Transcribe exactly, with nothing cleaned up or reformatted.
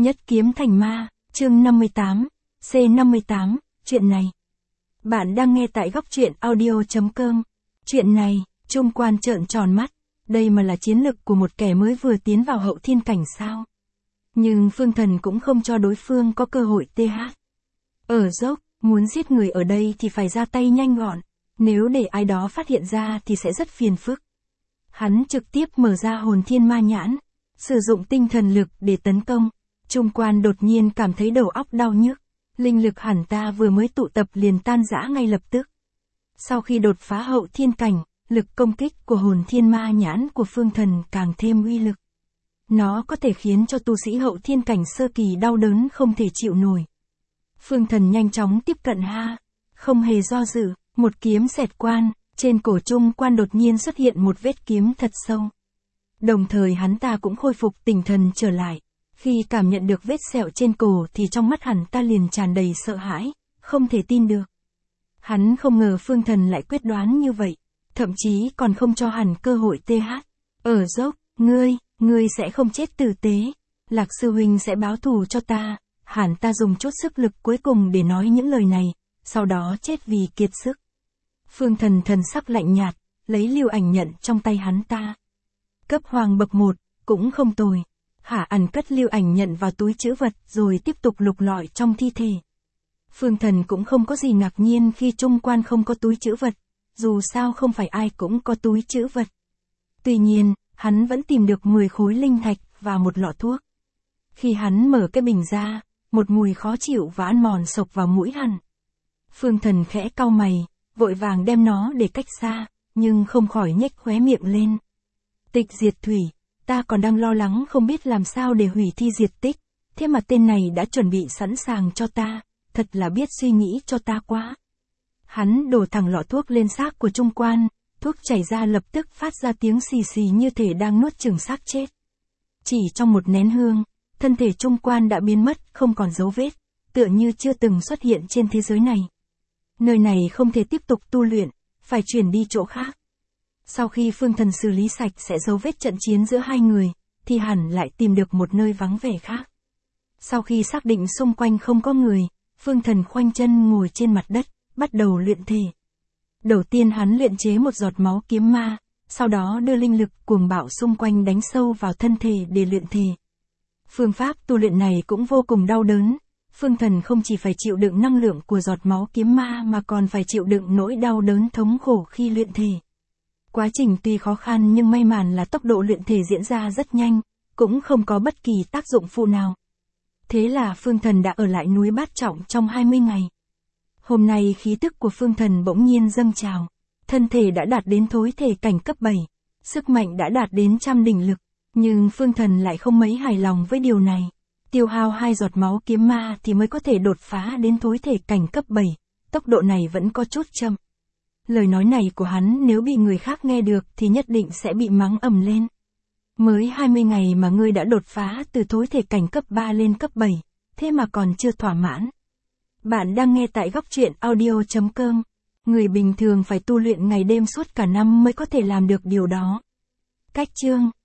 Nhất kiếm thành ma, chương năm mươi tám, C năm mươi tám, chuyện này. Bạn đang nghe tại góc truyện audio.com. Chuyện này, Trung Quan trợn tròn mắt, đây mà là chiến lực của một kẻ mới vừa tiến vào hậu thiên cảnh sao? Nhưng Phương Thần cũng không cho đối phương có cơ hội tê hát. Ở dốc, muốn giết người ở đây thì phải ra tay nhanh gọn, nếu để ai đó phát hiện ra thì sẽ rất phiền phức. Hắn trực tiếp mở ra hồn thiên ma nhãn, sử dụng tinh thần lực để tấn công. Trung Quan đột nhiên cảm thấy đầu óc đau nhức, linh lực hẳn ta vừa mới tụ tập liền tan rã ngay lập tức. Sau khi đột phá hậu thiên cảnh, lực công kích của hồn thiên ma nhãn của Phương Thần càng thêm uy lực. Nó có thể khiến cho tu sĩ hậu thiên cảnh sơ kỳ đau đớn không thể chịu nổi. Phương Thần nhanh chóng tiếp cận ha, không hề do dự, một kiếm xẹt quan, trên cổ Trung Quan đột nhiên xuất hiện một vết kiếm thật sâu. Đồng thời hắn ta cũng khôi phục tinh thần trở lại. Khi cảm nhận được vết sẹo trên cổ thì trong mắt hắn ta liền tràn đầy sợ hãi, không thể tin được. Hắn không ngờ Phương Thần lại quyết đoán như vậy, thậm chí còn không cho hắn cơ hội tê hát. Ở dốc, ngươi, ngươi sẽ không chết tử tế, Lạc sư huynh sẽ báo thù cho ta. Hắn ta dùng chút sức lực cuối cùng để nói những lời này, sau đó chết vì kiệt sức. Phương Thần thần sắc lạnh nhạt, lấy lưu ảnh nhận trong tay hắn ta. Cấp hoàng bậc một, cũng không tồi. Hạ ẩn cất lưu ảnh nhận vào túi trữ vật rồi tiếp tục lục lọi trong thi thể. Phương Thần cũng không có gì ngạc nhiên khi Trung Quan không có túi trữ vật, dù sao không phải ai cũng có túi trữ vật. Tuy nhiên, hắn vẫn tìm được mười khối linh thạch và một lọ thuốc. Khi hắn mở cái bình ra, một mùi khó chịu và ăn mòn sộc vào mũi hắn. Phương Thần khẽ cau mày, vội vàng đem nó để cách xa, nhưng không khỏi nhếch khóe miệng lên. Tịch diệt thủy. Ta còn đang lo lắng không biết làm sao để hủy thi diệt tích, thế mà tên này đã chuẩn bị sẵn sàng cho ta, thật là biết suy nghĩ cho ta quá. Hắn đổ thẳng lọ thuốc lên xác của Trung Quan, thuốc chảy ra lập tức phát ra tiếng xì xì như thể đang nuốt chửng xác chết. Chỉ trong một nén hương, thân thể Trung Quan đã biến mất không còn dấu vết, tựa như chưa từng xuất hiện trên thế giới này. Nơi này không thể tiếp tục tu luyện, phải chuyển đi chỗ khác. Sau khi Phương Thần xử lý sạch sẽ dấu vết trận chiến giữa hai người, thì hẳn lại tìm được một nơi vắng vẻ khác. Sau khi xác định xung quanh không có người, Phương Thần khoanh chân ngồi trên mặt đất, bắt đầu luyện thể. Đầu tiên hắn luyện chế một giọt máu kiếm ma, sau đó đưa linh lực cuồng bạo xung quanh đánh sâu vào thân thể để luyện thể. Phương pháp tu luyện này cũng vô cùng đau đớn. Phương Thần không chỉ phải chịu đựng năng lượng của giọt máu kiếm ma mà còn phải chịu đựng nỗi đau đớn thống khổ khi luyện thể. Quá trình tuy khó khăn nhưng may mắn là tốc độ luyện thể diễn ra rất nhanh, cũng không có bất kỳ tác dụng phụ nào. Thế là Phương Thần đã ở lại núi Bát Trọng trong hai mươi ngày. Hôm nay khí tức của Phương Thần bỗng nhiên dâng trào, thân thể đã đạt đến thối thể cảnh cấp bảy, sức mạnh đã đạt đến trăm đỉnh lực, nhưng Phương Thần lại không mấy hài lòng với điều này. Tiêu hao hai giọt máu kiếm ma thì mới có thể đột phá đến thối thể cảnh cấp bảy, tốc độ này vẫn có chút chậm. Lời nói này của hắn nếu bị người khác nghe được thì nhất định sẽ bị mắng ầm lên. Mới hai mươi ngày mà ngươi đã đột phá từ thối thể cảnh cấp ba lên cấp bảy, thế mà còn chưa thỏa mãn. Bạn đang nghe tại góc truyện audio.com. Người bình thường phải tu luyện ngày đêm suốt cả năm mới có thể làm được điều đó. Cách chương